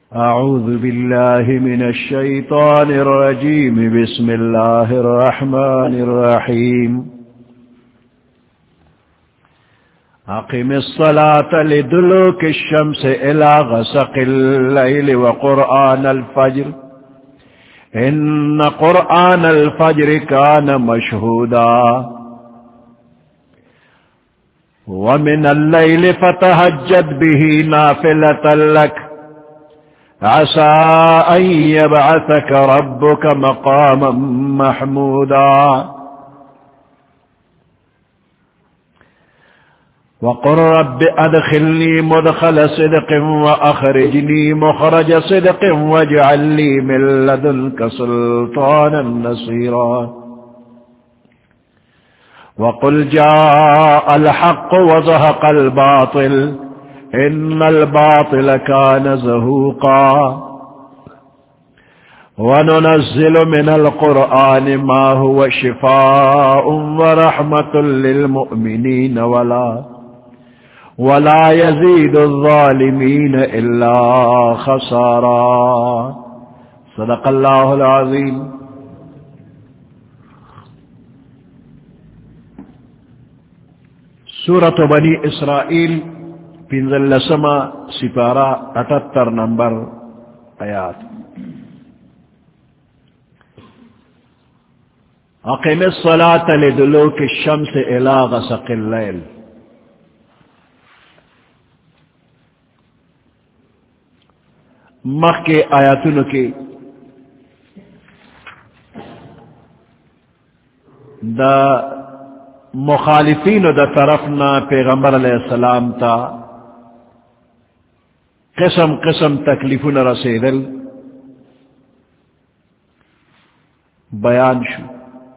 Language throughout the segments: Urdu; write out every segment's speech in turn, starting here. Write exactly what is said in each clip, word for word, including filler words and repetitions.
أعوذ بالله من الشيطان الرجيم. بسم الله الرحمن الرحيم. أقم الصلاة لدلوك الشمس إلى غسق الليل وقرآن الفجر إن قرآن الفجر كان مشهودا ومن الليل فتهجد به نافلة لك عسى أن يبعثك ربك مقاما محمودا وقل رب أدخلني مدخل صدق وأخرجني مخرج صدق واجعل لي من لدنك سلطانا نصيرا وقل جاء الحق وزهق الباطل إن الباطل كان زهوقا وننزل من القرآن ما هو شفاء ورحمة للمؤمنين ولا ولا يزيد الظالمين إلا خسارا. صدق الله العظيم. سورة بني إسرائيل پنزل سما سپارہ اٹھتر نمبر آیات. اقم الصلاة لدلوک الشمس الى غسق اللیل. مخ کے آیاتن کی دا مخالفین دا طرفنا پیغمبر علیہ السلام تا قسم قسم تکلیفون رسیدل بیان شو.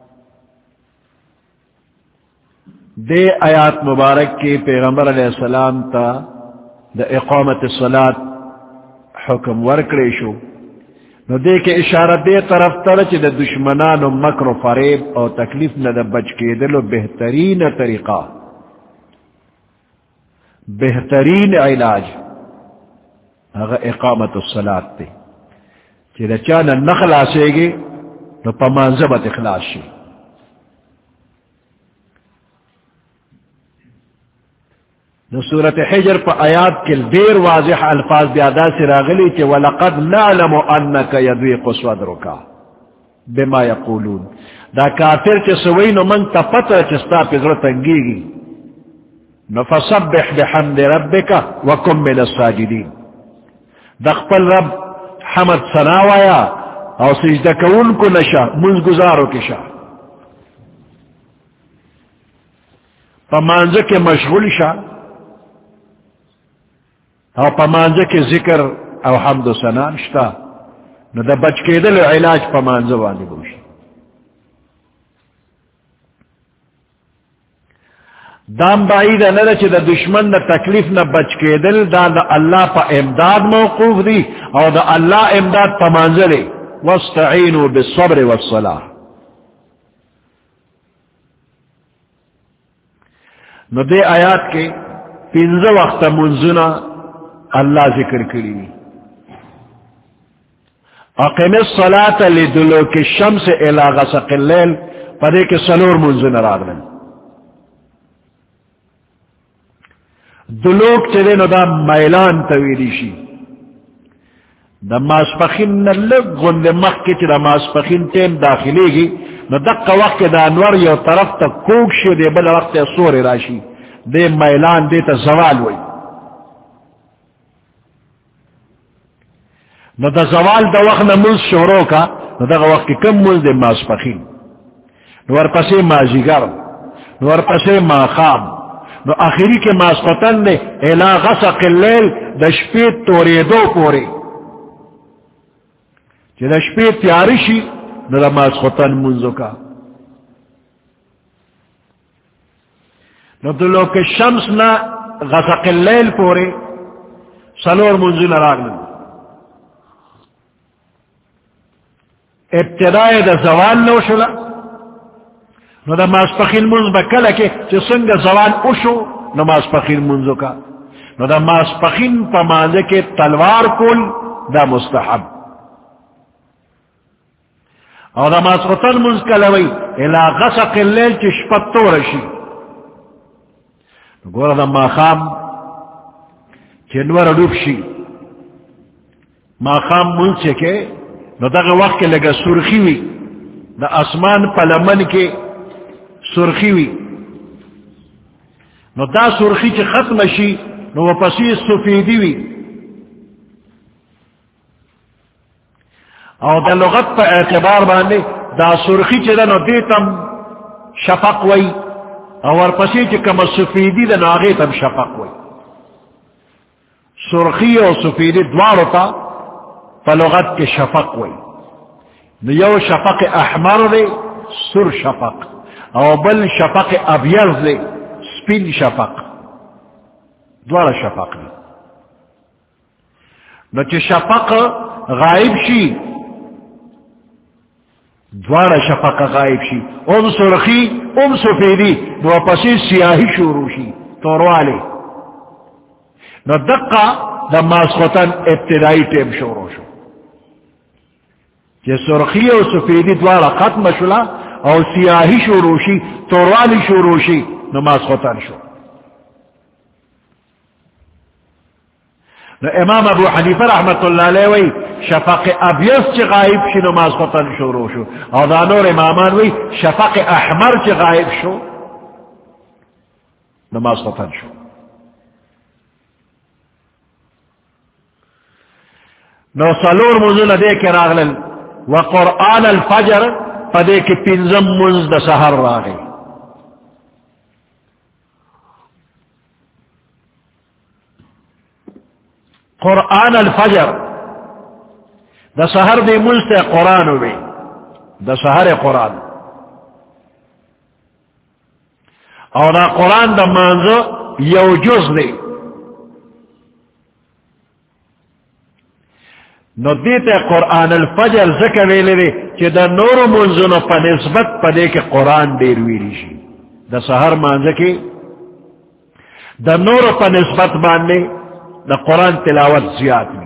دے آیات مبارک کی پیغمبر علیہ السلام تا دا اقامت الصلاة حکم ورکڑے شو. نو دے کے اشارہ دے طرف ترچ دا دشمنان و مکر و فریب اور تکلیف نہ دا بچ کے دلو بہترین طریقہ بہترین علاج اگر اقامت الصلاة تے چی دا چانا نخلاسے گی نو پا منظبت اخلاص شی. نو سورت حجر پا آیات کے دیر واضح الفاظ بیادا سے راغلی چی وَلَقَدْ نَعْلَمُ أَنَّكَ يَضِيقُ صَدْرُكَ بِمَا يَقُولُونَ. دا کافر چی سوئی نو من تا پتر چستا پزر تنگی گی نو فَصَبِّحْ بِحَمْدِ رَبِّكَ وَكُمْ مِنَ السَّاجِدِينَ. دخپل رب حمد ثناوایا اور سجدہ کون کو نشا منز گزارو کی شاہ پمانزہ کے مشغول شاہ اور پمانزہ کے ذکر او حمد و ثنا شتا نو دا بچ کے دل علاج پمانزہ والی بوشی. دام بائی دا ندا چی دا دشمن دا تکلیف نا بچ کے دل دا دا اللہ پا امداد موقوف دی اور دا اللہ امداد پا منزلے وَاسْتَعِينُوا بِالصَّبْرِ وَالصَّلَاةِ. نو دے آیات کے پینزہ وقت منزنا اللہ ذکر کری. اقم الصلاة لدلوک الشمس الى غسق اللیل پدے کے سلور منزنا راغلن. دلوک چلے نو دا میلان تویلی شی دا ماسپخین نلگ گند مخ کے چی دا ماسپخین تیم داخلے گی نو دقا وقت دا انور یو طرف تا کوک شی دے بلا وقت سور راشی دے میلان دے تا زوال ہوئی. نو دا زوال دا وقت نموز شورو کا نو دا وقت کم موز دے ماسپخین نو ورپسے مازیگر نو ورپسے ماخام نو آخری کے ماسختن نے الا غسق اللیل دا شپیت توری دو پوری چی دا شپیت تیارشی نو دا ماسختن منزو کا نو دلو کے شمس نا غسق اللیل پوری سلور منزو نراغلن. ابتدائی دا زوال نو شلا نو دا ماسپخین منز بکل کے چی سنگ زوال اشو نو ماسپخین منزو کا نو دا ماسپخین پا مانزے کے تلوار کول دا مستحب. او دا ماسخوتن منز کلوی الى غسق اللیل چی شپت تو رشی. گورا دا ماخام چی نور لوب شی ماخام منز چکے نو دا وقت کے لگا سرخی وی دا اسمان پا لمن کے سرخی وی نو دا سرخی چی ختم شی نو پسی سفیدی وی او دا لغت پا اعتبار باندے دا سرخی چی دا نو دیتم شفق وی او ورپسی چی کم سفیدی دا نو آغیتم شفق وی. سرخی او سفیدی دوارو تا پا لغت کے شفق وی. نو یو شفق احمر دے سر شفق او بل شفق ابیض دے سپین شفق دوارا شفق دے. نو چی شفق غائب شی دوارا شفق غائب شی ام سرخی ام سفیدی نو پسی سیاہی شروع شی توروالے نو دقا دا ماسخوتن ابتدائی ٹیم شروع شو کہ سرخی او سفیدی دوارا ختم شلا او سیاہی شروع شی توروالی شروع شی نماز خطن شو. نو امام ابو حنیفہ رحمت اللہ علیہ وی شفق ابیض چی غائب شی نماز خطن شروع شو او دانور امامان وی شفق احمر چی غائب شو نماز خطن شو. نو سلور منزل دے کے راغلل وقرآن الفجر پدے کی پنزم منز دا سحر راغی. قرآن الفجر دا سحر دے منز تے قرآن ہوئے دا سحر قرآن اور دا قرآن دا منزو یو جز دے نو دیتے قرآن الفجر ذکر ویلے دے کہ دا نور منزنو پا نسبت پا دے کے قرآن دیر ویلی شی دا سحر منز کے دا نور پا نسبت باندے دا قرآن تلاوت زیاد میں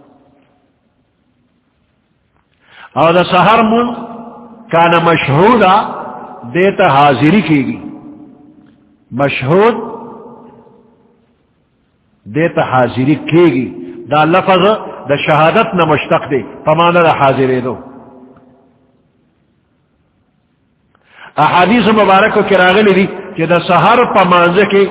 اور دا سحر منز کانا مشہودا دیتا حاضری کی گی مشہود دیتا حاضری کی گی دا لفظ دا شہادت نہ مشتق دے پمانا دا حاضر دو. احادیث مبارک کو کراغلی دی کہ دا سحر پمانزے کے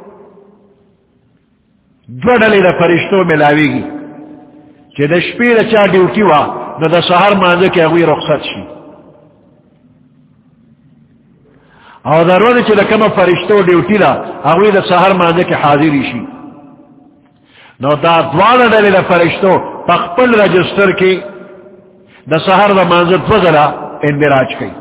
دو ڈلے دا فرشتوں ملاوی گی کہ دا شپی دا چا ڈیوٹی وا نو دا سحر مانزے کے اگوی رخصت شی او دا رو دا چا دا کم فرشتوں ڈیوٹی دا اگوی دا سحر مانزے کے حاضری شی نو دا دوارا ڈلے دا فرشتوں پخپل رجسٹر کی دا سحر دا منظر فضلہ اندراج کی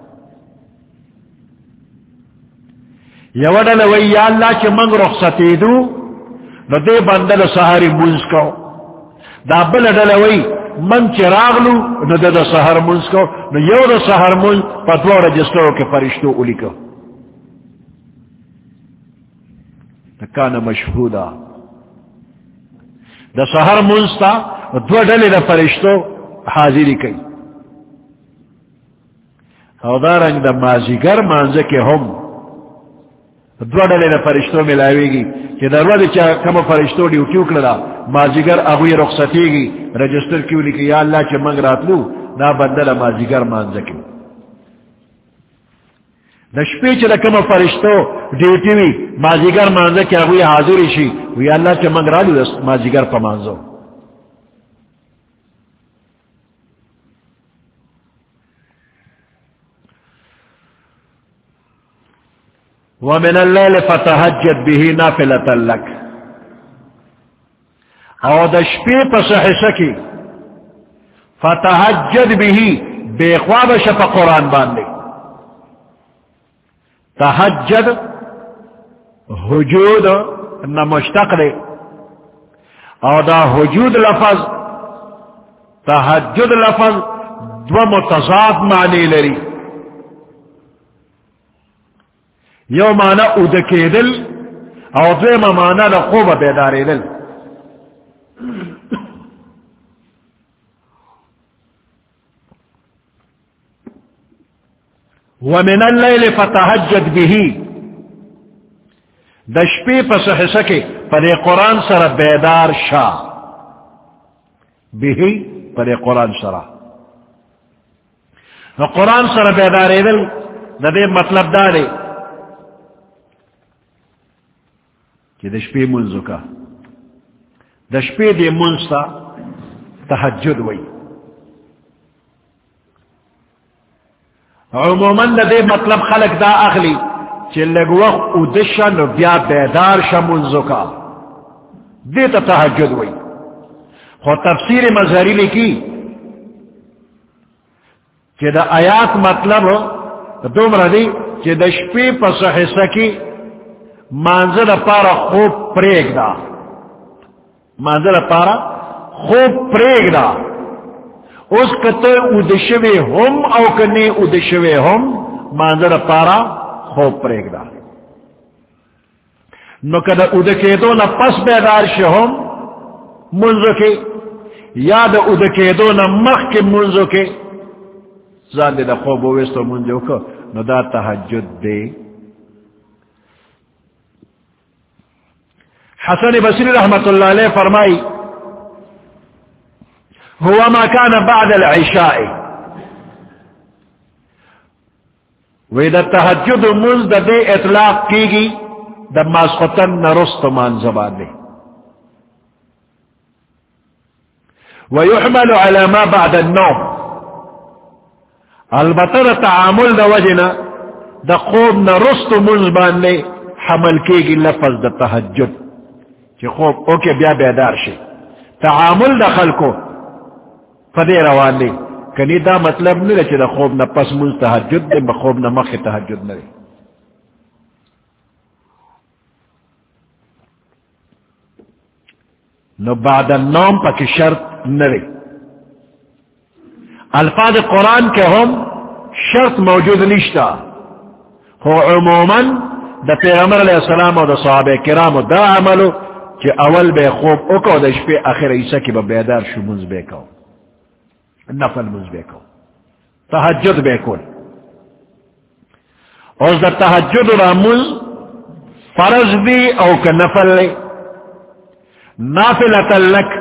یو ڈلے وی یا اللہ چی منگ رخصتی دو نو دے بندل سحری منز کو دا بل ڈلے وی من چی راغلو نو دے دا سحر منز کو نو یو دا سحر منز پا دو رجسٹروں کے فرشتوں اولی کو کانا مشہودا دا سحر منستا دو ڈلے دا فرشتو حاضری کئی او دا رنگ دا مازیگر مانزے کے ہم دو ڈلے دا فرشتو ملاوی گی کہ دا رو دا کم فرشتو ڈیوٹیو کلدا مازیگر اگوی رخصتی گی رجسٹر کیوں لکی یا اللہ چا منگ راتلو نا بندل مازیگر مانزے کی دا شپی چا دا کم فرشتو ڈیوٹیوی مازیگر مانزے کی اگوی حاضری شی وی اللہ چا منگ رالو دا مازیگر پا مانزو. ومن اللیل فتحجد به نافلة لک او دا شپی پس حصہ کی فتحجد به بے خواب شپ قرآن باندے تحجد حجود نہ مشتق دے او دا حجود لفظ تحجد لفظ دو متضاد معنی لری یو معنی ادکی دل او دو معنی دا خوب بیداری دل ومن اللیل فتہجد به دشپی پس حصہ پر قرآن سر بیدار شا به پر قرآن سر قرآن سر بیدار ایدل ندے مطلب دارے کہ دشپی منزو کا دشپی دے منزتا تحجد وئی عموماً دے مطلب خلق دا اخلی چلگ وقت ادشن بیا بیدار شا منزو کا دیتا تحجد وئی خو تفسیر مظہری لکی کہ دا آیات مطلب دوم ردی کہ دا شپی پس حصہ کی مانزل پارا خوب پریگ دا مانزل پارا خوب پریگ دا اس کتے ادشوے ہم او کنے ادشوے ہم مانزل پارا خوب پریگ دا نو کدا ادکے دو نا پس بیدار شہم منزو کے یا دا ادکے دو نا مخ کے منزو کے زان دے دا خوب ویستو منزو کو نو دا تحجد دے حسن بصری رحمت اللہ علیہ فرمائی هو ما كان بعد العشاء وإذا تحجد منذ دے اطلاق کی گی دا ماسختن نرست من زبان دے ويحمل على ما بعد النوم البتر تعامل دا وجنا دا خوب نرست من زبان دے حمل کی گی لفظ دا تحجد کہ خوب اوکے بیا بیدار شے تعامل دا خلقو فدے روان لے کنی دا مطلب نلے چی دا خوب نا پس منز تحجد دے بخوب نا مخ تحجد نلے نو بعد النوم پا کی شرط نلے الفاظ قرآن کے ہم شرط موجود نشتا ہو عموماً دا پیغمبر علیہ السلام و دا صحابہ کرام دا عملو کہ اول بے خوب اکو دا شپے آخر عیسیٰ کی با بیدار شو منز بے کو نفل منز بے کو تحجد بے کول اور دا تحجد را منز فرض دی او کا نفل لے نافلتا لک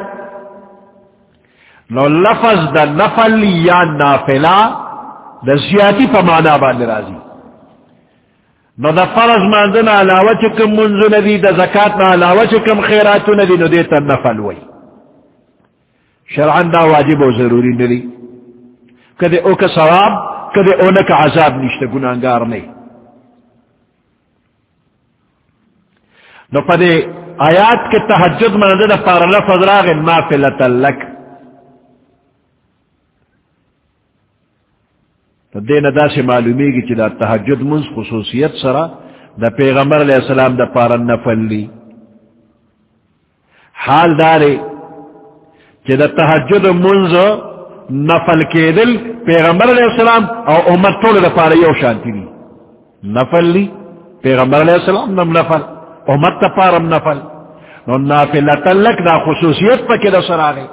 نو لفظ دا نفل یا نافلہ دا زیادی پا مانا باندھ رازی نو دا فرض ماندنا علاوہ چکم منزو ندی دا زکاة علاوہ چکم خیراتو ندی نو دیتا نفل وی شرعن دا واجب و ضروری ندی کدے او کا ثواب کدے او نکا عذاب نشتا گناہگار نہیں نو پدے آیات کے تحجد ماندنا پار لفظ راغ نافلتا لک تو دین دا سے معلومی گی چی دا تحجد منز خصوصیت سرا دا پیغمبر علیہ السلام دا پارا نفل لی حال دارے چی دا تحجد منز نفل کے دل پیغمبر علیہ السلام او امت طول دا پارا یو شانتی لی نفل لی پیغمبر علیہ السلام نم نفل امت تا پارم نفل نو نافلتا لک دا خصوصیت پا کی دا سراغے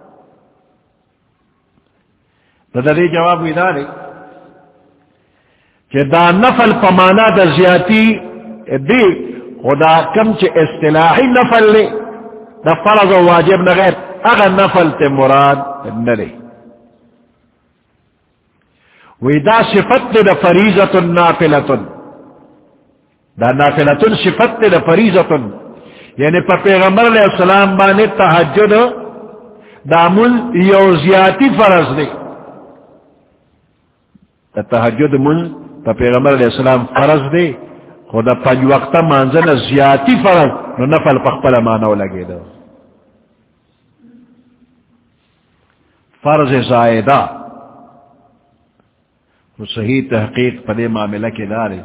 دا دا دی جواب ہوئی دارے کہ دا نفل پمانا دا زیادی دی خدا کم چے اصطلاحی نفل لے دا فرض و واجب نغیر اگر نفل تے مراد نلے وی دا صفت دا فریضت نافلت دا نافلت صفت دا فریضت یعنی پا پیغمبر علیہ السلام بانے تحجد دا من یو زیادی فرض دے دا تحجد من پا پیغمبر علیہ السلام فرض دے خدا پنج وقتا مانزن زیادی فرض نو نفل پخپل مانو لگے دا فرض زائدہ تو صحیح تحقیق پدے معاملہ کے دارے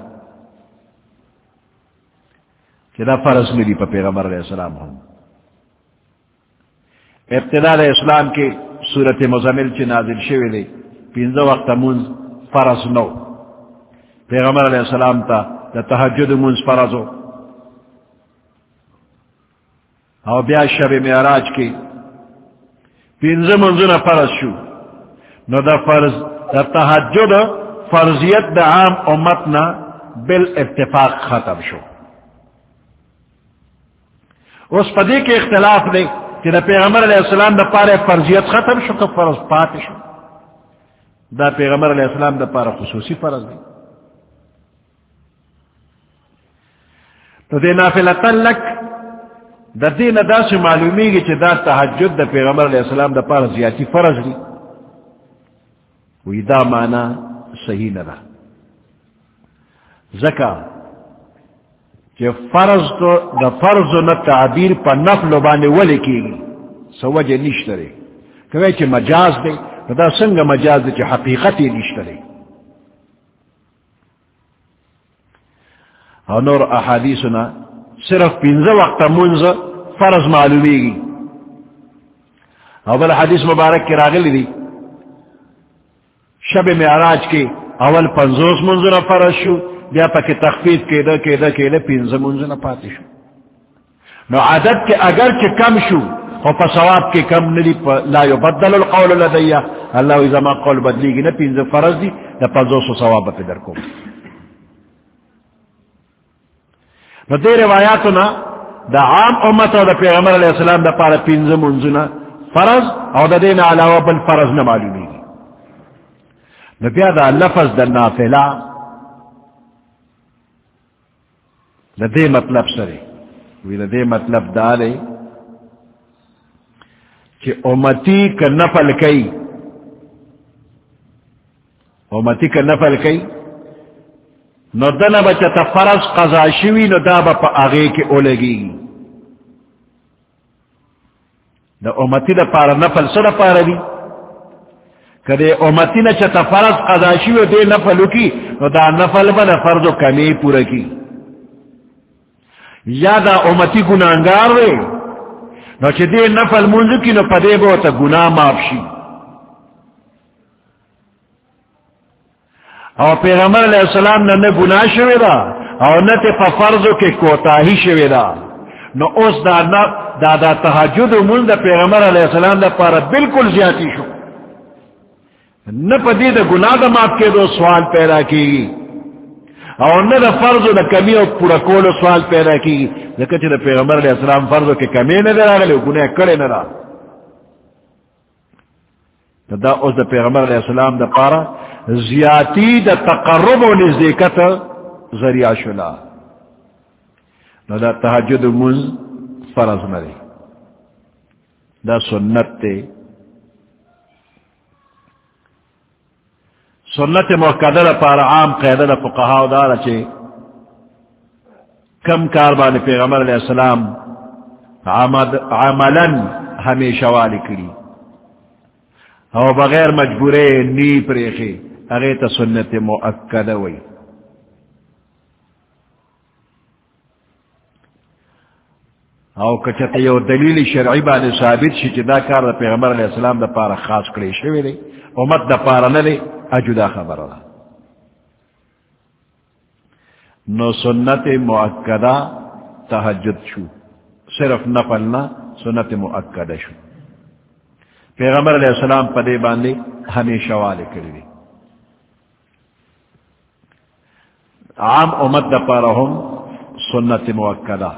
کہ دا فرض ملی پا پیغمبر علیہ السلام ہم ابتداء اسلام کے صورت مزمل چی نازل شوی دے پینزو وقت منز فرض نو پیغمبر علیہ السلام تا دا تحجد منز فرضو او بیا شب معراج کی پینزو منزو نا فرض شو نو دا فرض دا تحجد فرضیت دا عام امتنا بالاتفاق ختم شو. اس پدی کے اختلاف دے کہ دا پیغمبر علیہ السلام دا پارے فرضیت ختم شو کہ فرض پاک شو. دا پیغمبر علیہ السلام دا پارے خصوصی فرض دے. تو دے نافلتن لک دا دین دا سے معلومی گی چھ دا تحجد دا پیغمبر علیہ السلام دا پارے زیادی فرض دی. وی دا معنی صحیح نہ رہا. زکا کہ فرض تو دا فرض نہ تعبیر پا نفل بانے ولی کی گی سوجہ نشترے کہ چھ مجاز دے دا سنگ مجاز دے چھ حقیقتی نشترے. اور نور احادیثنا صرف پینزہ وقت منز فرض معلومی گی. اول حدیث مبارک کی راغلی دی شب معراج کے اول پنزوس منزنا فرض شو بیا پا کی تخفیف کے دا کے دا کے دا پینزہ منزنا پاتی شو. نو عدد کے اگر کے کم شو اور پا ثواب کے کم نلی پا لا یبدل القول لدیا اللہ اذا ما قول بدلی گی نا پینزہ فرض دی دا پنزوس و ثواب پا در کو. نو دے روایاتنا دا عام امت و دا پیغمبر علیہ السلام دا پارا پینزہ منزنا فرض او دا دین علاوہ بل فرض نہ معلومی گی. نو بیا دا لفظ دا نافلہ دا دے مطلب سرے وی دا دے مطلب دا لے کہ امتی کا نفل کئی امتی کا نفل کئی نو دنا بچتا فرض قضا شوی نو دا با پا آغے کے اولگی دا امتی دا پارا نفل سر پارا دی کدے امتی نا چتا فرض قضا شوی دے نفلو کی نو دا نفل با دا فرض و کمی پورا کی. یا دا امتی گناہگار وے نو چھ دے نفل منزو کی نو پدے با تا گناہ معافشی. اور پیغمبر علیہ السلام نہ گناہ شوی دا اور نہ تے پا فرضو کے کوتاہی شوی دا نو اس دا دا دا تحجد من دا پیغمبر علیہ السلام دا پارا بالکل زیادی شو. نہ پا دی دا گناہ دا معاف کے دو سوال پیدا کی گی اور نہ دا فرضو دا کمی اور پورا کولو سوال پیدا کی گی. لیکن چھ دا پیغمبر علیہ السلام فرضو کے کمی نہ دے رہا گناہ کڑے نہ رہا. دا اس دا پیغمبر علیہ السلام دا پارا زیادی دا تقرب و نزدیکت ذریعہ شلا. نو دا تحجد منز فرض نرے دا سنت تے. سنت موقعہ دا پارا عام قیدہ دا فقہاء دارا چھے کم کاربان پیغمبر علیہ السلام عملا ہمیشہ والی کری او بغیر مجبورے نی پریخی اغیتا سنت مؤکدہ وی. او کچھتا یو دلیل شرعی بانی ثابت شی چی دا کار دا پیغمبر علیہ السلام دا پارا خاص کری شوی دی امت دا پارا نلے اجدا خبر دا. نو سنت مؤکدہ تحجد شو صرف نفلنا سنت مؤکدہ شو. پیغمبر علیہ السلام پدے باندے ہمیشہ والے کری دی. عام امت دا پارہم سنت مؤکدہ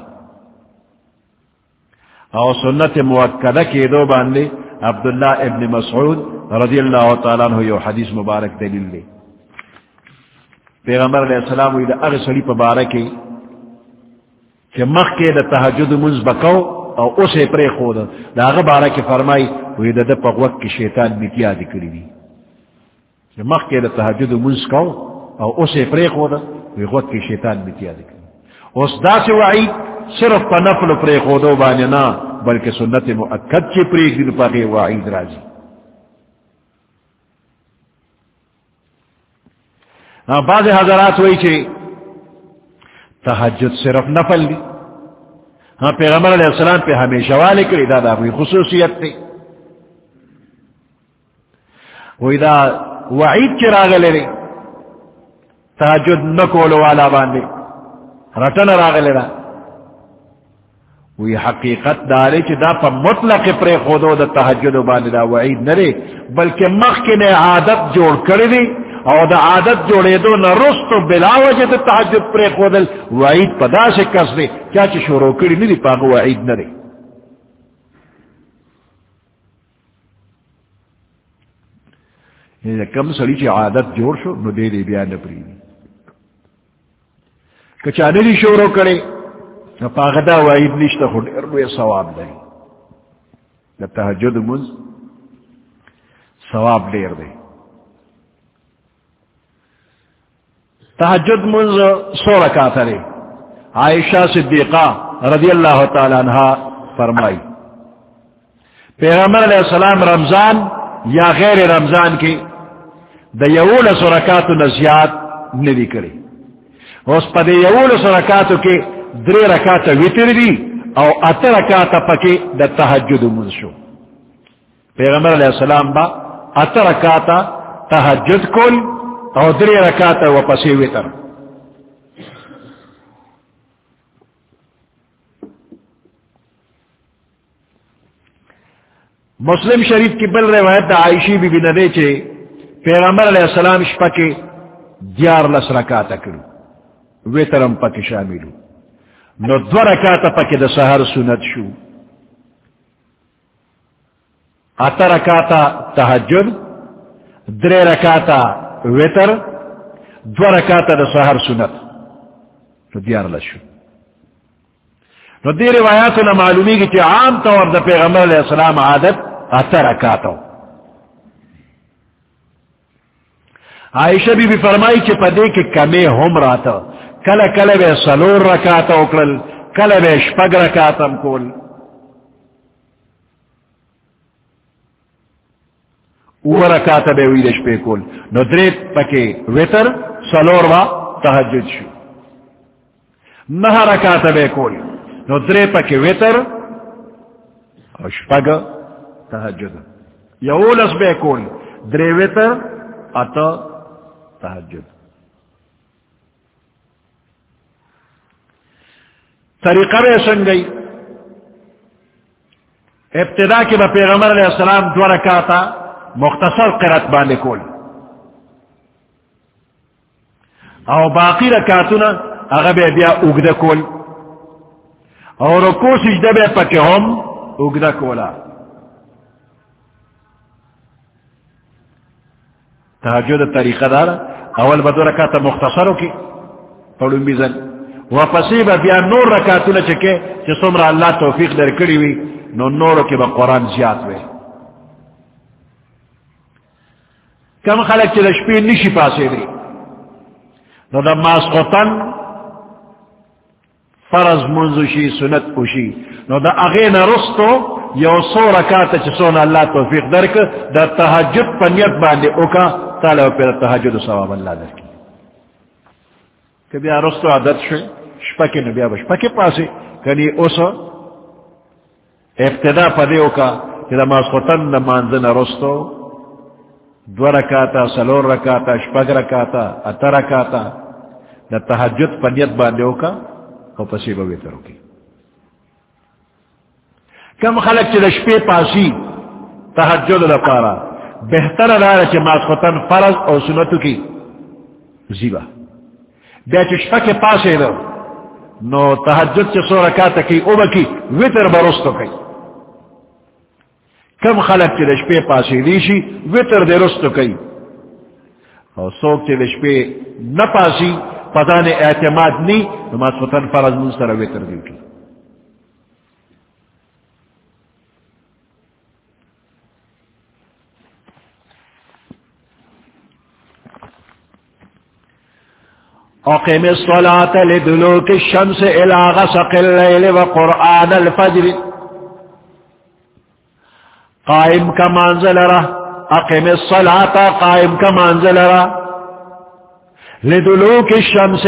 او سنت مؤکدہ کے دو باندے عبداللہ ابن مسعود رضی اللہ تعالیٰ عنہ یو حدیث مبارک دلیل لے. پیغمبر علیہ السلام وی دا اغسلی پا بارکی کہ مخ کے دا تحجد منز بکو او اسے پرے خود دا اغا بارکی فرمائی وی دا دا پا وقت کی شیطان متیا دکری دی کہ مخ کے دا تحجد منز کو او اسے پرے خود وی وقت کی شیطان متیا دکری. اس دا سے وعید صرف پا نفل پرے خودو بانینا بلکہ سنت مؤکد چی پریک دن پا غیر وعید رازی. بعض حضرات ہوئی چھے تحجد صرف نفل دی. ہاں پیغمبر علیہ السلام پہ ہمیشہ والے کری دا دا کوئی خصوصیت تھی. وہی دا وعید چراغ لے رہے تحجد نکولو والا باندے رٹن راغ لے رہا. وہی حقیقت دارے چھ دا پا مطلق پر خودو دا تحجد باندے دا وعید نرے بلکہ مخ کے نے عادت جوڑ کر دی او دا عادت جوڑے دو نہ رستو بلا وجہ دا تحجد پر خودل وعید پدا سے کس دے کیا چی شروع کری نہیں دی پاگو وعید نہ دے. یعنی کم سڑی چی عادت جوڑ شو نو دے دے بیا نپری کچانے دی شروع کرے نو پاگدا وعید نشتا خود ارلوے ثواب دے دا تحجد منز ثواب دیر دے. تحجد منز سو رکعت ہے. عائشہ صدیقہ رضی اللہ تعالی عنہ فرمائی پیغمبر علیہ السلام رمضان یا غیر رمضان کی دا یول سو رکعت نزیاد ندی کرے. اس پا دا یول سو رکعت کے دری رکعت ویتر دی او ات رکعت پکی دا تحجد منز شو. پیغمبر علیہ السلام با ات رکعت تحجد کل او دری رکعت و پسی ویتر. مسلم شریف کی بل روایت دا عائشی بی بی ندے چے پیغمبر علیہ السلام شپا کے دیار لس رکعت کرو ویترم پا کے شاملو نو دو رکعت پا کے دا سحر سنت شو. اتا رکعت تحجد درے رکعت ویتر دو رکعت دا سحر سنت نو دیار لس شو. نو دی روایاتنا معلومی کی چی عام طور دا پیغمبر علیہ السلام عادت اتا رکعتو. عائشہ بی بی فرمائی چی پدے کے کمی ہم راتا کل کل بے سلور رکعتا اکرل کل بے شپگ رکعتم کول. او رکعتا بے ویدش پہ کول نو دریت پکے ویتر سلور و تحجد شو. نہ رکعتا بے کول نو درے پکے ویتر او شپگ تحجد. یولس بے کول درے ویتر اتا تحجد. طریقہ بے سنگئی ابتدا کی با پیغمبر علیہ السلام دو رکعتا مختصر قرات باندے کول او باقی رکعتنا اغا بے بیا اگدہ کول اور رکو سجدہ بے پکے ہم اگدہ کولا. تحجد طریقہ دارا اول بدو رکعت مختصروں کی پڑھن بھی زن واپسی با بیا نور رکعتو نہ چکے چھ سمرا اللہ توفیق در کری ہوئی نو نورو کی با قرآن زیاد ہوئے. کم خلق چھ لشپی نشی پاسے دی نو دا ماسقطن فرض منزوشی سنت اوشی نو دا اغین رستو یو سو رکعت چھ سونا اللہ توفیق درک دا تحجد پنیت باندے اوکا تالا پیر تحجد ثواب اللہ در کی. کبھی رستو عادت شوئے شپکی نبیا بشپکی پاسے کنی اوسا ابتدا پدیو کا کہ دا ماسخوتن دا مانزن رستو دو رکاتا سلور رکاتا شپگ رکاتا اتا رکاتا دا تحجد پنیت باندیو کا او پسی بویترو کی. کم خلق چی دا شپی پاسی تحجد دا پارا بہتر دارا چی ماسخوتن فرض او سنتو کی زیبا بیا چی شپک پاسے دا نو تحجد چی سو رکاتا کی او بکی ویتر برستو کی. کم خلق چی دا شپی پاسے دیشی ویتر دے رستو کی او سوک چی دا شپی نپاسی پتان اعتماد نی نو ماسخوتن فرض منستر ویتر دیو کی. اقم الصلاة لدلوك الشمس الى غسق الليل وقرآن الفجر قائم کا منزل رہ. اقم الصلاة قائم کا منزل رہ لدلوك الشمس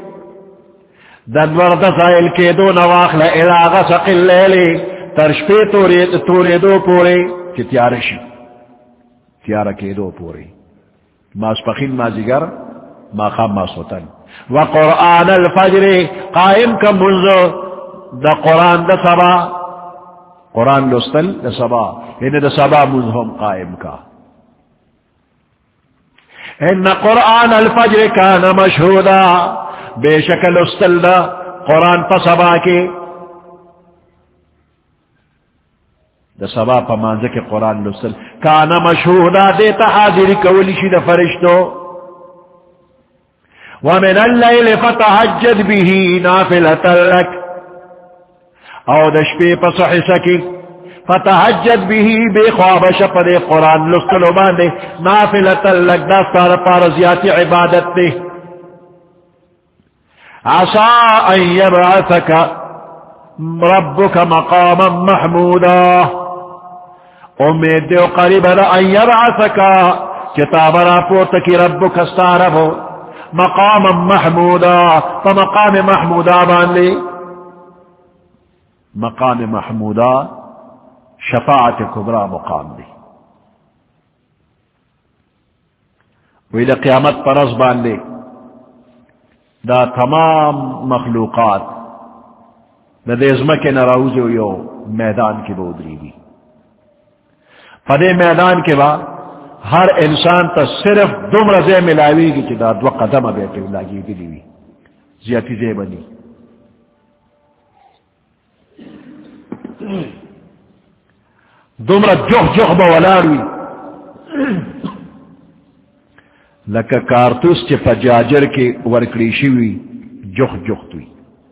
دنور دفائل کے دو نواخل الى غسق الليل ترشپی توری دو پورے کہ تیارشی تیارہ کے دو پورے ماسپخین مازیگر ما خام ما سوتن وقرآن الفجر قائم کا منزو دا قرآن دا سبا قرآن لستل دا سبا یعنی دا سبا منزهم قائم کا. ان قرآن الفجر کان مشہودا، بے شکل استلدا قرآن پا سبا کے، دا سبا پا مانزے کے قرآن لستل کان مشہودا دیتا حاضری کولی شی دا فرشتو. ومن اللیل فتحجد به نافلتا لک، او دشپی پا صحیح سکی فتحجد به بے خواب شپد قرآن لستلو باندے نافلتا لک داستار پارزیاتی عبادت دے. عسا ان یبعثک ربک مقاما محمودا، امید دیو قریب دا ان یبعثک کتاب را پورتکی ربک استاربو مقاما محمودا، فمقام محمودا باندے. مقام محمودا شفاعت کبرا مقام دی، ویل قیامت پر از باندے دا تمام مخلوقات دا دیزمہ کے نراؤزو یو میدان کی بودری دی. پدے میدان کے بعد ہر انسان تا صرف دم رضے ملاوی گی کہ دا دو قدم بیٹے لاگی گی دیوی زیادی زی بنی. دمرا جوخ جوخ با ولاروی لکا کارتوس چے پجاجر کے ورکریشی ہوئی جوخ جوخ توی.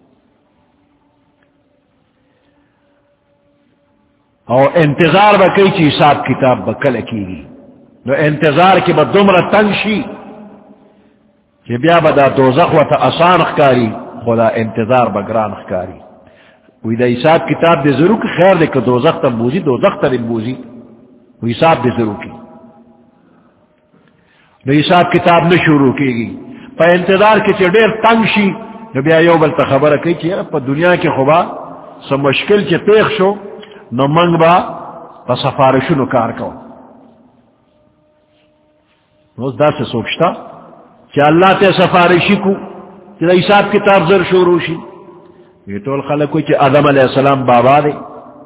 او انتظار با کئی چی حساب کتاب با کل کی، نو انتظار کی با دمرا تنگ شی کہ بیا با دا دوزخ و تا آسان خکاری، خدا انتظار با گران خکاری. وی دا حساب کتاب دے ضرور کی خیر دے کہ دوزخ تا بوزی دوزخ تا بوزی، وی حساب دے ضرور کی، نو حساب کتاب نہ شروع کی گی. پا انتظار کی چی دیر تنگ شی، نو بیا یو بلتا خبر کئی چی پا دنیا کی خوبا سا مشکل چی پیخ شو، نو منگ با پا سفارشو نو کار کو. نو دا سے سوچتا چی اللہ تے سفارشی کو چی دا حساب کتاب زر شروع شی. یہ طول خلق کوئی چی آدم علیہ السلام بابا دے،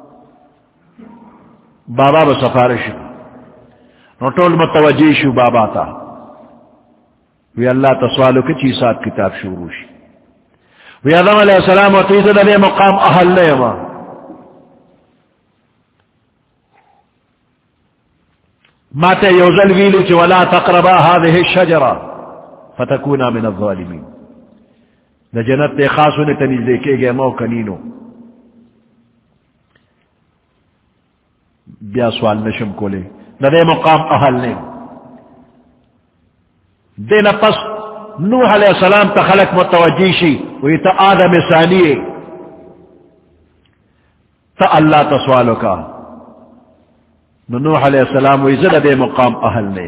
بابا با سفارش نو طول متوجہ شو بابا تا، وی اللہ تسوالو کی چی حساب کتاب شروع شی. وی آدم علیہ السلام و تیزد علیہ مقام احل لے ما ما تے یوزل ویلو چی ولا تقربا هذه الشجرہ فتکونا من الظالمین. دا جنت تے خاصو نے تنیز دیکھے گئے مو کنینو. بیا سوال نشم کو لے دا دے مقام احل نے دینا. پس نوح علیہ السلام تا خلق متوجی شی وی تا آدم ثانیے تا اللہ تا سوالو کا. نوح علیہ السلام وی زد دے مقام احل نے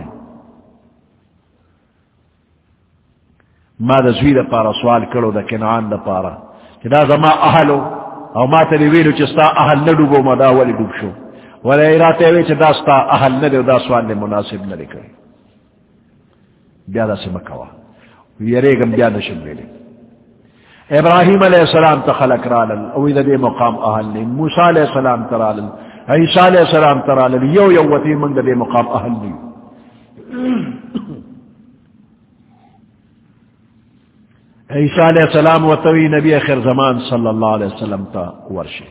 ما دا زوی دا پارا سوال کرو دا کنعان دا پارا کہ دا زما احلو او ما تا دیویلو چستا احل ندوبو ما دا ولی دوب شو ولی ایراتے وی چا دا ستا احل ندو دا سوال نے مناسب ندے کرے. بیا دا سمکوا ویریگم بیا نشن ویلے. ابراہیم علیہ السلام تا خلق رالل اوی دا دے مقام احل نے. موسیٰ علیہ السلام ترالل، عیسیٰ علیہ السلام ترالل، یو یو وطی من دا دے مقام احل نے. عیسیٰ علیہ السلام و توی نبی آخر زمان صلی اللہ علیہ وسلم تا ورشی.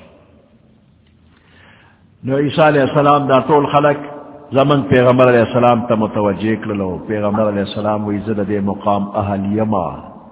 نو عیسیٰ علیہ السلام دا طول خلق زمن پیغمبر علیہ السلام تا متوجہ کرلو. پیغمبر علیہ السلام وی زد دے مقام اہل یما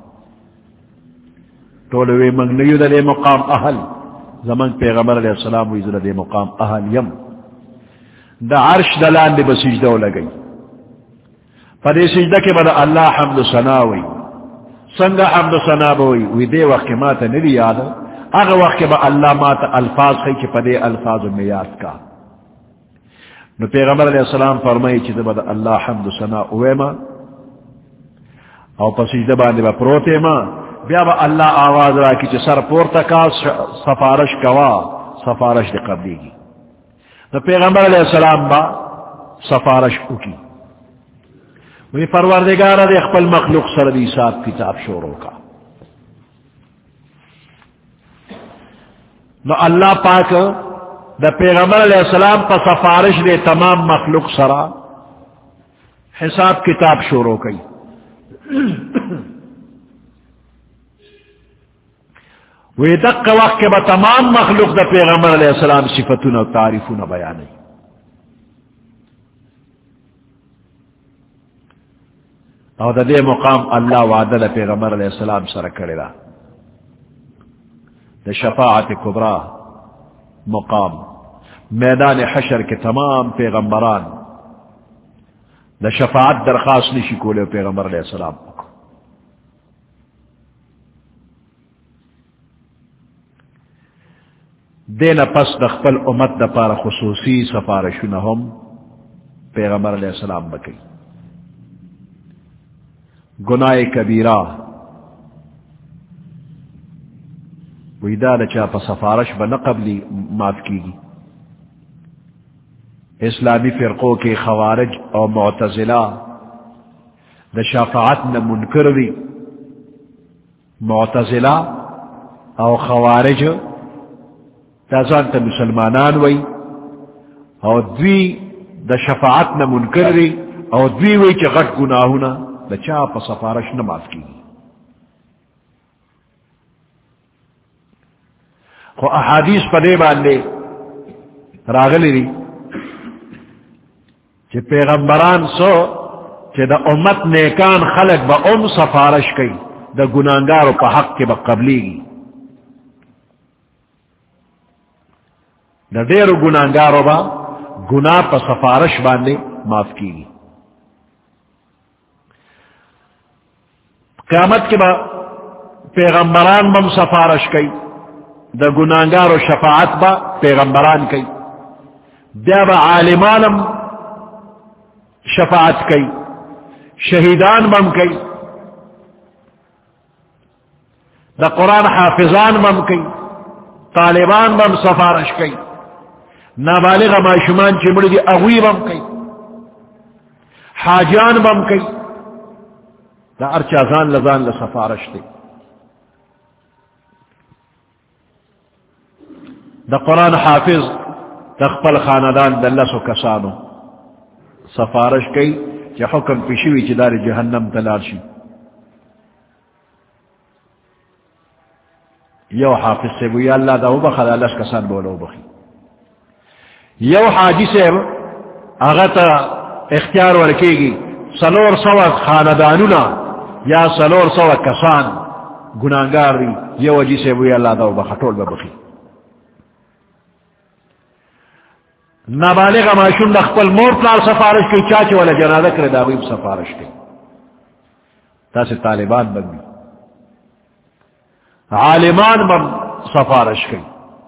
طولوی منگ نیو دا دے مقام اہل. زمن پیغمبر علیہ السلام وی زد دے مقام اہل یم. دا عرش دلان دے بسجدو لگئی. پا دے سجدہ کے بدا اللہ حمد و ثناوی سنگا حمد و ثنا بوئی وی دے وقت کے ماتا ندی یاد اگر وقت کے با اللہ ماتا الفاظ خی چی پدے الفاظ میں یاد کا. نو پیغمبر علیہ السلام فرمائی چی دے با اللہ حمد و ثنا اوے ما او پسیجدہ باندے با پروتے ما بیا با اللہ آواز را کی چی سر پورتا کا سفارش کوا سفارش دے قبلی گی. نو پیغمبر علیہ السلام با سفارش اکی وی پروردگارہ دے اخپل مخلوق سر دی حساب کتاب شوروں کا. نو اللہ پاک دا پیغمبر علیہ السلام پا سفارش دے تمام مخلوق سرا حساب کتاب شروع کی. وی دق وقت کے با تمام مخلوق دا پیغمبر علیہ السلام صفتون و تعریفون بیانی. اور دا دے مقام اللہ وعدہ دا پیغمبر علیہ السلام سر کرے دا دا شفاعت کبرا مقام میدان حشر کے تمام پیغمبران دا شفاعت درخواست نشی کولے پیغمبر علیہ السلام کو. دینا پس دخپل امت دا پار خصوصی سفارشونہم پیغمبر علیہ السلام بکی. گناہ کبیرہ ویدہ لچا پا سفارش بنا قبلی معاف کی گی. اسلامی فرقوں کے خوارج اور معتزلہ دا شفاعت نہ منکر دی. معتزلہ اور خوارج تازان تا مسلمانان وی اور دوی دا شفاعت نہ منکر دی اور دوی وی چا غٹ گناہونا دا چا پا سفارش نہ معاف کی گی. خو احادیث پا دے باندے راغلی دی چی پیغمبران سو چی دا امت نیکان خلق با ام سفارش کئی دا گناہگارو پا حق کے با قبلی گی. دا دیرو گناہگارو با گناہ پا سفارش باندے معاف کی گی. قیامت کے با پیغمبران بم سفارش کئی دا گناہگارو شفاعت با پیغمبران کئی. بیا با عالمانم شفاعت کئی شہیدان بم کئی دا قرآن حافظان بم کئی طالبان بم سفارش کئی نابالغ معشومان چمڑی دی اغوی بم کئی حاجان بم کئی دا ارچازان لزان لسفارش دی. دا قرآن حافظ تخپل خاندان دلسو کسانو سفارش کئی چی حکم پیشوی چی دار جہنم تلارشی. یو حافظ سے بویا اللہ دا بخد اللہ کسان بولو بخی. یو حاجی سے اغتا اختیار ورکی گی سلور سوا خاندانونا یا سلور سوا کسان گناہگار دی یو حاجی سے بویا اللہ دا بخطول بخی. نابالغ معشوم دا خپل مور پلار سفارش کی چاچے والا جنازہ کرے دا غیب سفارش کی. تا سے طالبان بن بھی عالمان بن سفارش کی.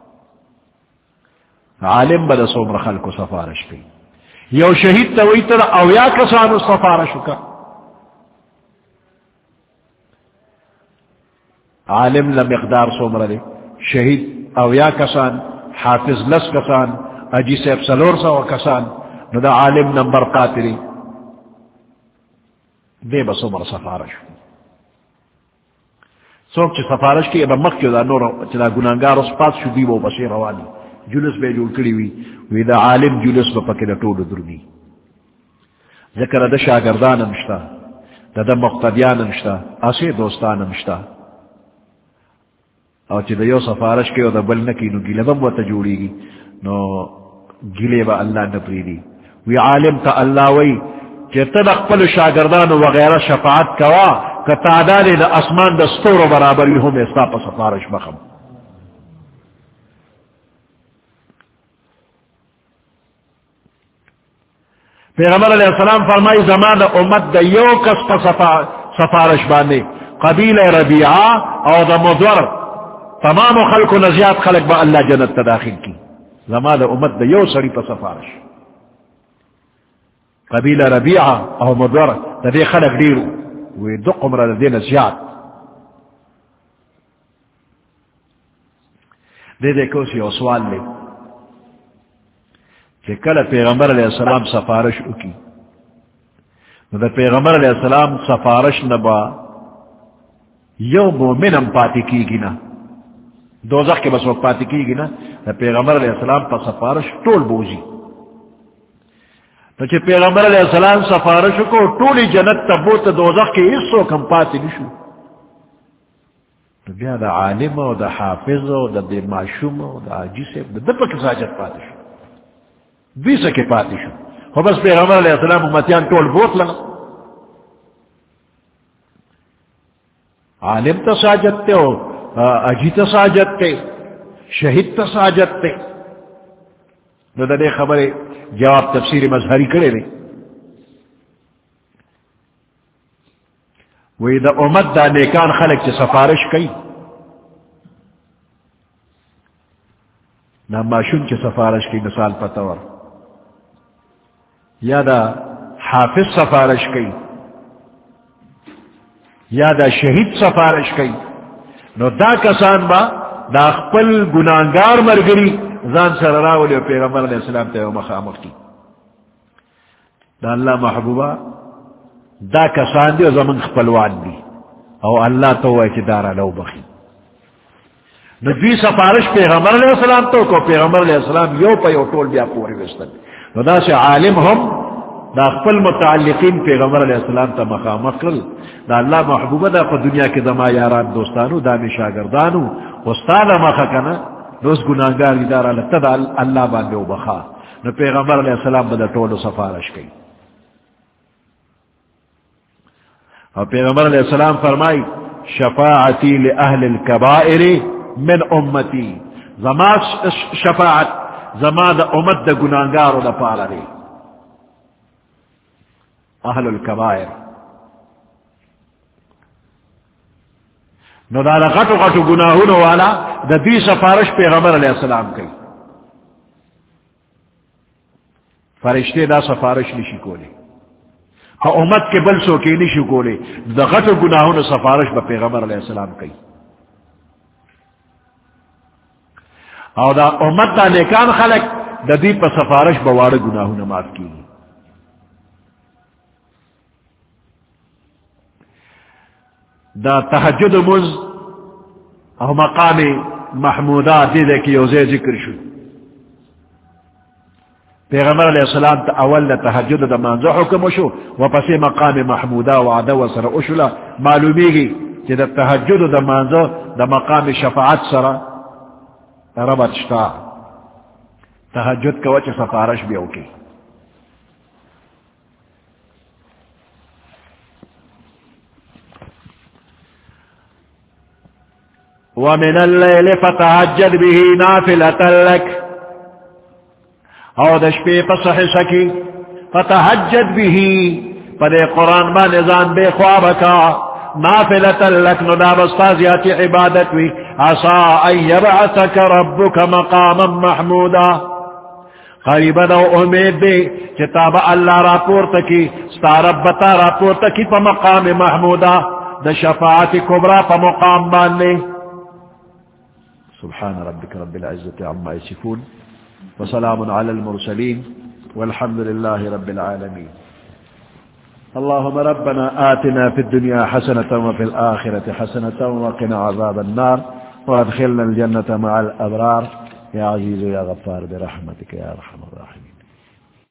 عالم بدا سومر خلق کو سفارش کی. یو شہید تا وی تر اویا کسانو سفارش کا. عالم لمقدار سومر دے شہید اویا کسان حافظ لس کسان اجی سے سلور سو کسان نو دا عالم نمبر قاتری دے بس عمر سفارش. سوک چی سفارش کی ابا مخ دا نور چی دا گناہگار اس پاس شو دی وہ بسی روانی جلس بے جول کری وی وی دا عالم جلس با پکی دا طول درنی. ذکر دا شاگردان نشتا دا دا مقتدیان نشتا اسی دوستان نشتا او چی دا یو سفارش کی او دا بل نکی نو گی لبم و تا جوڑی گی نو گلے با اللہ نپریدی. وی عالم تا اللہ وی کہ تدق پل شاگردان وغیرہ شفاعت کوا کہ تعداد دا اسمان دا ستور و برابری ہم استا پا سفارش بخم. پیغمبر علیہ السلام فرمائی زمان دا امت دا یو کس پا سفارش باندے قبیل ربیعہ او دا مدور تمام خلق و نزیات خلق با اللہ جنت تداخل کی. زمان دا امت دا یو سڑی پا سفارش قبیل ربیعہ او مدور دا دے خلق دیرو وی دو قمر دا دے نزیات دے دے کوسی او سوال لے کہ کل پیغمبر علیہ السلام سفارش اکی دا پیغمبر علیہ السلام سفارش نبا یو مومنم پاتی کی گی نا دوزخ کے بس وقت پاتی کی گی نا دا پیغمبر علیہ السلام پا سفارش طول بوزی. چھ پیغمبر علیہ السلام سفارش کو ٹولی جنت تبوت دوزخ کی حصو کم پاتی نشو بیا دا عالم و دا حافظ و دا دی معشوم و دا عجیس دا دپا کی ساجت پاتی شو دوی سکے پاتی شو خو بس پیغمبر علیہ السلام امتیان ٹول بوت لگا عالم تا ساجت تے و عجی تا ساجت تے شہید تا ساجت تے نو دا دے خبر جواب تفسیر مظہری کرے دے وی دا امت دا نیکان خلق چے سفارش کئی نا معشوم چے سفارش کئی مثال پتور یا دا حافظ سفارش کئی یا دا شہید سفارش کئی نو دا کسان با دا خپل گناہگار مرگری زان سر راولی و پیغمبر علیہ السلام تے مخامخ کی دا اللہ محبوبہ دا کسان دی و زمن خپلوان دی او اللہ تو ہے کہ دارا لو بخی نو دوی سفارش پیغمبر علیہ السلام تو کو پیغمبر علیہ السلام یو پا یو طول بیا پوری وستن نو دا سے عالم ہم دا خپل متعلقین پیغمبر علیہ السلام تا مخامخ کرل دا اللہ محبوبہ دا پا دنیا کے دما یاران دوستانو دا شاگردانو استاد مخا کنا روز گناہگار ادارہ لگتا دا اللہ باندے و بخا نو پیغمبر علیہ السلام بدا طول سفارش کی اور پیغمبر علیہ السلام فرمائی شفاعتی لأہل الكبائر من امتی زما شفاعت زما دا امت دا گناہگار دا پارا دی اہل الكبائر نو دا غٹو غٹو گناہونو والا دا دی سفارش پیغمبر علیہ السلام کی فرشتے دا سفارش نشی کولے امت کے بل سو کی نشی کولے دا غٹو گناہونو سفارش با پیغمبر علیہ السلام کی او دا امت دا نیکان خلق دا دی پا سفارش بوار گناہونو معاف کی دا تحجد مز او مقام محمودہ دے دے کی اوزے ذکر شو پیغمبر علیہ السلام تا اول دا تحجد دا منزو حکم شو و پسی مقام محمودہ وعدہ و سر اشلا معلومی گی کہ دا تحجد دا منزو دا مقام شفاعت سر ربط شتا تحجد کا وچ سفارش بیو کی ومن الليل فتهجد به نافلة لك او دشپی پسح سکی فتهجد به پدے قرآن با نظام بے خوابکا نافلة لك نداب استازیات عبادت وی عصا ان یبعثك ربك مقاما محمودا قریبا دو امید دے چتاب اللہ راپور تکی ستارب بتا راپور تکی پا مقام محمودا دا شفاعت کبرا پا مقام باندے سبحان ربك رب العزة عما يصفون وسلام على المرسلين والحمد لله رب العالمين اللهم ربنا آتنا في الدنيا حسنة وفي الآخرة حسنة وقنا عذاب النار وادخلنا الجنة مع الأبرار يا عزيز يا غفار برحمتك يا أرحم الراحمين.